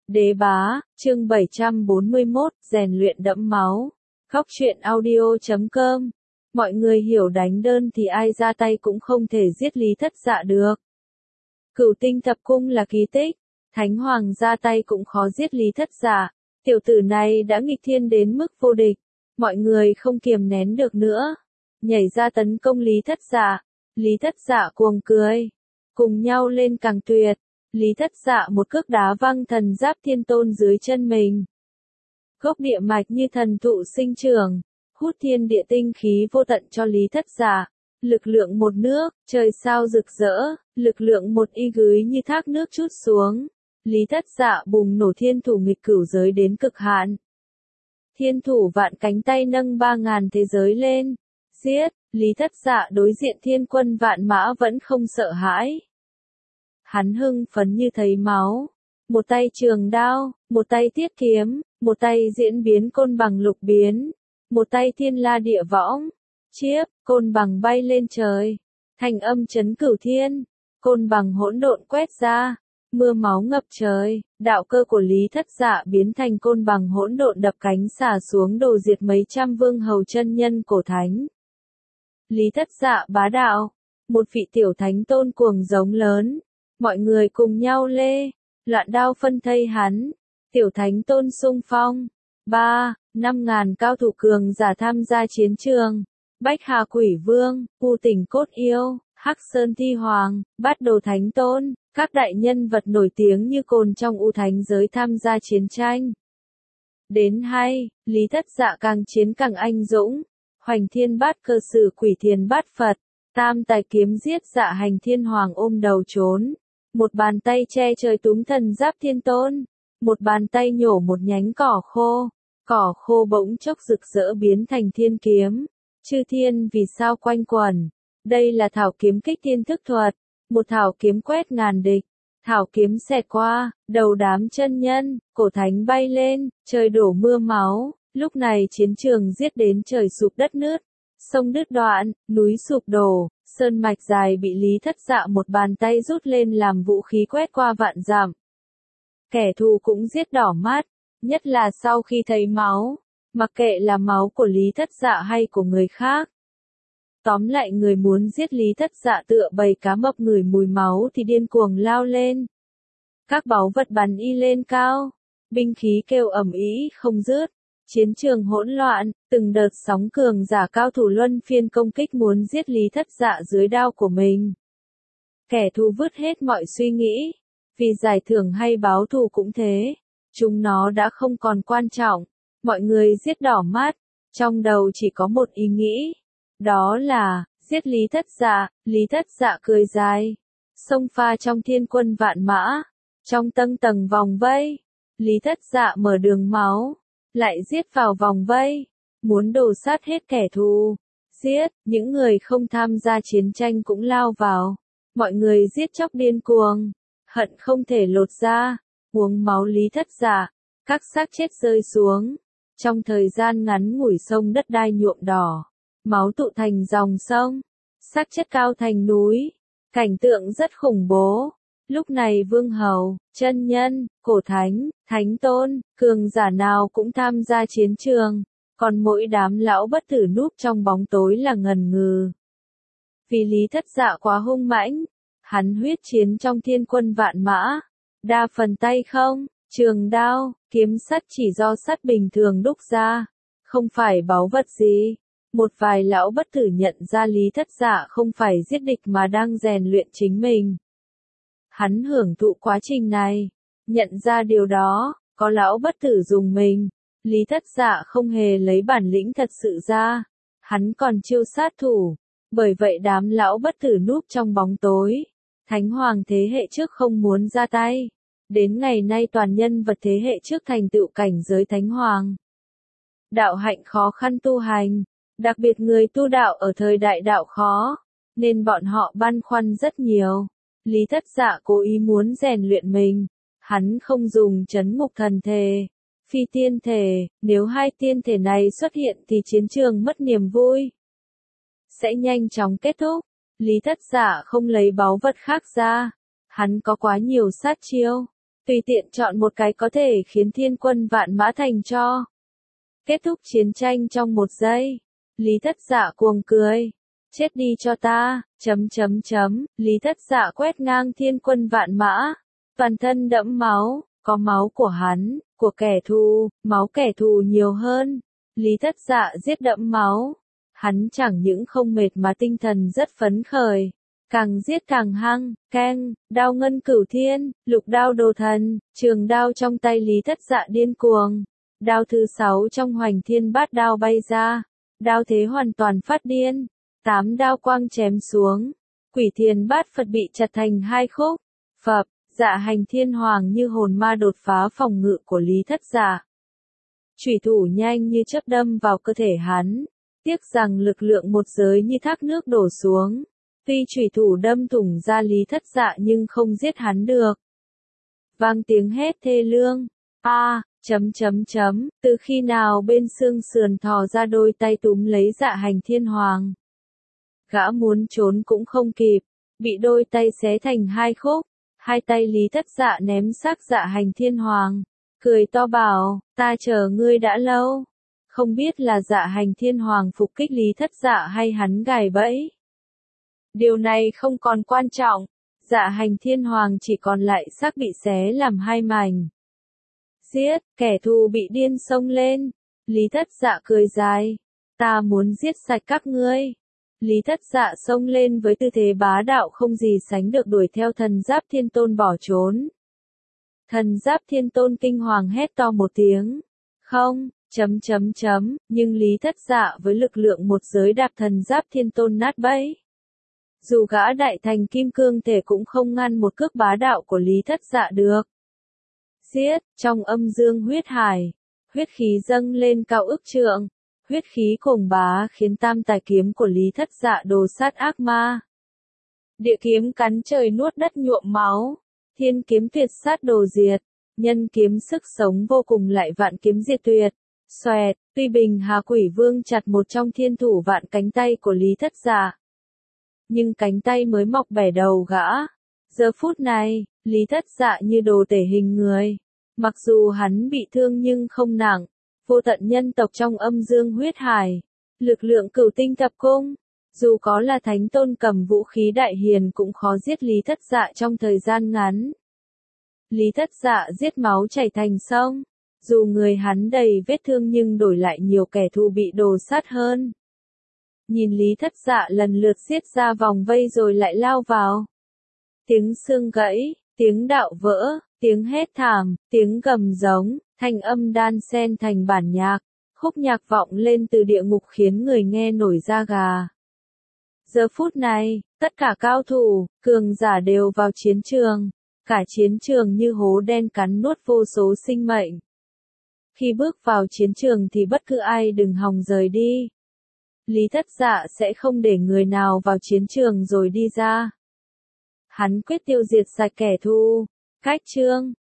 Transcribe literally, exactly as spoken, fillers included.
Đế bá, chương bảy trăm bốn mươi mốt, rèn luyện đẫm máu. Khóc chuyện audio chấm com. Mọi người hiểu đánh đơn thì ai ra tay cũng không thể giết Lý Thất Dạ được. Cửu tinh thập cung là kỳ tích, Thánh Hoàng ra tay cũng khó giết Lý Thất Dạ. Tiểu tử này đã nghịch thiên đến mức vô địch, mọi người không kiềm nén được nữa, nhảy ra tấn công Lý Thất Dạ. Lý Thất Dạ cuồng cười, cùng nhau lên càng tuyệt. Lý Thất Dạ một cước đá văng thần giáp thiên tôn dưới chân mình. Gốc địa mạch như thần thụ sinh trưởng, hút thiên địa tinh khí vô tận cho Lý Thất Dạ. Lực lượng một nước, trời sao rực rỡ, lực lượng một y gưới như thác nước trút xuống. Lý Thất Dạ bùng nổ thiên thủ nghịch cửu giới đến cực hạn. Thiên thủ vạn cánh tay nâng ba ngàn thế giới lên. Giết, Lý Thất Dạ đối diện thiên quân vạn mã vẫn không sợ hãi. Hắn hưng phấn như thấy máu. Một tay trường đao, một tay tiết kiếm, một tay diễn biến côn bằng lục biến, một tay thiên la địa võng. Chiếc, côn bằng bay lên trời. Thành âm chấn cửu thiên. Côn bằng hỗn độn quét ra. Mưa máu ngập trời, đạo cơ của Lý Thất Dạ biến thành côn bằng hỗn độn đập cánh xả xuống đồ diệt mấy trăm vương hầu chân nhân cổ thánh. Lý Thất Dạ bá đạo, một vị tiểu thánh tôn cuồng giống lớn, mọi người cùng nhau lê, loạn đao phân thây hắn, tiểu thánh tôn xung phong, ba, năm ngàn cao thủ cường giả tham gia chiến trường, Bách Hà Quỷ Vương, U Tỉnh Cốt Yêu, Hắc Sơn Thi Hoàng, Bát Đồ Thánh Tôn. Các đại nhân vật nổi tiếng như cồn trong U Thánh giới tham gia chiến tranh. Đến hay, Lý Thất Dạ càng chiến càng anh dũng, hoành thiên bát cơ sử quỷ thiền bát Phật, tam tài kiếm giết Dạ Hành Thiên Hoàng ôm đầu trốn, một bàn tay che trời túm thần giáp thiên tôn, một bàn tay nhổ một nhánh cỏ khô, cỏ khô bỗng chốc rực rỡ biến thành thiên kiếm, chư thiên vì sao quanh quẩn, đây là thảo kiếm kích thiên thức thuật. Một thảo kiếm quét ngàn địch, thảo kiếm xẹt qua, đầu đám chân nhân, cổ thánh bay lên, trời đổ mưa máu, lúc này chiến trường giết đến trời sụp đất nứt, sông đứt đoạn, núi sụp đổ, sơn mạch dài bị Lý Thất Dạ một bàn tay rút lên làm vũ khí quét qua vạn dặm. Kẻ thù cũng giết đỏ mắt, nhất là sau khi thấy máu, mặc kệ là máu của Lý Thất Dạ hay của người khác. Tóm lại người muốn giết Lý Thất Dạ tựa bầy cá mập ngửi mùi máu thì điên cuồng lao lên. Các báu vật bắn y lên cao, binh khí kêu ầm ĩ không dứt, chiến trường hỗn loạn, từng đợt sóng cường giả cao thủ luân phiên công kích muốn giết Lý Thất Dạ dưới đao của mình. Kẻ thù vứt hết mọi suy nghĩ, vì giải thưởng hay báo thù cũng thế, chúng nó đã không còn quan trọng, mọi người giết đỏ mắt, trong đầu chỉ có một ý nghĩ. Đó là, giết Lý Thất Dạ. Lý Thất Dạ cười dài, xông pha trong thiên quân vạn mã, trong tầng tầng vòng vây, Lý Thất Dạ mở đường máu, lại giết vào vòng vây, muốn đổ sát hết kẻ thù, giết, những người không tham gia chiến tranh cũng lao vào, mọi người giết chóc điên cuồng, hận không thể lột ra, uống máu Lý Thất Dạ, các xác chết rơi xuống, trong thời gian ngắn ngủi sông đất đai nhuộm đỏ. Máu tụ thành dòng sông, xác chất cao thành núi, cảnh tượng rất khủng bố. Lúc này vương hầu, chân nhân, cổ thánh, thánh tôn, cường giả nào cũng tham gia chiến trường, còn mỗi đám lão bất tử núp trong bóng tối là ngần ngừ. Vì Lý Thất Dạ quá hung mãnh, hắn huyết chiến trong thiên quân vạn mã, đa phần tay không, trường đao, kiếm sắt chỉ do sắt bình thường đúc ra, không phải báu vật gì. Một vài lão bất tử nhận ra Lý Thất Dạ không phải giết địch mà đang rèn luyện chính mình. Hắn hưởng thụ quá trình này, nhận ra điều đó, có lão bất tử dùng mình. Lý Thất Dạ không hề lấy bản lĩnh thật sự ra, hắn còn chiêu sát thủ, bởi vậy đám lão bất tử núp trong bóng tối. Thánh Hoàng thế hệ trước không muốn ra tay, đến ngày nay toàn nhân vật thế hệ trước thành tựu cảnh giới Thánh Hoàng. Đạo hạnh khó khăn tu hành. Đặc biệt người tu đạo ở thời đại đạo khó, nên bọn họ băn khoăn rất nhiều. Lý Thất Dạ cố ý muốn rèn luyện mình, hắn không dùng trấn ngục thần thể, phi tiên thể, nếu hai tiên thể này xuất hiện thì chiến trường mất niềm vui. Sẽ nhanh chóng kết thúc, Lý Thất Dạ không lấy báu vật khác ra, hắn có quá nhiều sát chiêu. Tùy tiện chọn một cái có thể khiến thiên quân vạn mã thành tro. Kết thúc chiến tranh trong một giây. Lý Thất Dạ cuồng cười. Chết đi cho ta, chấm chấm chấm, Lý Thất Dạ quét ngang thiên quân vạn mã. Toàn thân đẫm máu, có máu của hắn, của kẻ thù, máu kẻ thù nhiều hơn. Lý Thất Dạ giết đẫm máu. Hắn chẳng những không mệt mà tinh thần rất phấn khởi. Càng giết càng hăng, keng, đao ngân cửu thiên, lục đao đồ thần, trường đao trong tay Lý Thất Dạ điên cuồng. Đao thứ sáu trong hoành thiên bát đao bay ra. Đao thế hoàn toàn phát điên. Tám đao quang chém xuống. Quỷ thiền bát Phật bị chặt thành hai khúc. Phập, Dạ Hành Thiên Hoàng như hồn ma đột phá phòng ngự của Lý Thất Dạ. Chủy thủ nhanh như chớp đâm vào cơ thể hắn. Tiếc rằng lực lượng một giới như thác nước đổ xuống. Tuy chủy thủ đâm thủng ra Lý Thất Dạ nhưng không giết hắn được. Vang tiếng hét thê lương. A, à, chấm chấm chấm, từ khi nào bên xương sườn thò ra đôi tay túm lấy Dạ Hành Thiên Hoàng. Gã muốn trốn cũng không kịp, bị đôi tay xé thành hai khúc. Hai tay Lý Thất Dạ ném xác Dạ Hành Thiên Hoàng. Cười to bảo, ta chờ ngươi đã lâu. Không biết là Dạ Hành Thiên Hoàng phục kích Lý Thất Dạ hay hắn gài bẫy. Điều này không còn quan trọng. Dạ Hành Thiên Hoàng chỉ còn lại xác bị xé làm hai mảnh. Giết, kẻ thù bị điên xông lên. Lý Thất Dạ cười dài. Ta muốn giết sạch các ngươi. Lý Thất Dạ xông lên với tư thế bá đạo không gì sánh được đuổi theo Thần Giáp Thiên Tôn bỏ trốn. Thần Giáp Thiên Tôn kinh hoàng hét to một tiếng. Không, chấm chấm chấm, nhưng Lý Thất Dạ với lực lượng một giới đạp Thần Giáp Thiên Tôn nát bẫy. Dù gã đại thành kim cương thể cũng không ngăn một cước bá đạo của Lý Thất Dạ được. Giết, trong âm dương huyết hải, huyết khí dâng lên cao ức trượng. Huyết khí cuồng bá khiến tam tài kiếm của Lý Thất Dạ đồ sát ác ma. Địa kiếm cắn trời nuốt đất nhuộm máu. Thiên kiếm tuyệt sát đồ diệt. Nhân kiếm sức sống vô cùng lại vạn kiếm diệt tuyệt. Xoẹt, tuy Bình Hà Quỷ Vương chặt một trong thiên thủ vạn cánh tay của Lý Thất Dạ. Nhưng cánh tay mới mọc bẻ đầu gã. Giờ phút này, Lý Thất Dạ như đồ tể hình người. Mặc dù hắn bị thương nhưng không nặng. Vô tận nhân tộc trong âm dương huyết hải. Lực lượng cửu tinh thập cung. Dù có là thánh tôn cầm vũ khí đại hiền cũng khó giết Lý Thất Dạ trong thời gian ngắn. Lý Thất Dạ giết máu chảy thành sông. Dù người hắn đầy vết thương nhưng đổi lại nhiều kẻ thù bị đồ sát hơn. Nhìn Lý Thất Dạ lần lượt giết ra vòng vây rồi lại lao vào. Tiếng xương gãy, tiếng đạo vỡ, tiếng hét thảm, tiếng gầm giống, thanh âm đan xen thành bản nhạc. Khúc nhạc vọng lên từ địa ngục khiến người nghe nổi da gà. Giờ phút này, tất cả cao thủ, cường giả đều vào chiến trường. Cả chiến trường như hố đen cắn nuốt vô số sinh mệnh. Khi bước vào chiến trường thì bất cứ ai đừng hòng rời đi. Lý Thất Dạ sẽ không để người nào vào chiến trường rồi đi ra. Hắn quyết tiêu diệt sạch kẻ thù. Cách chương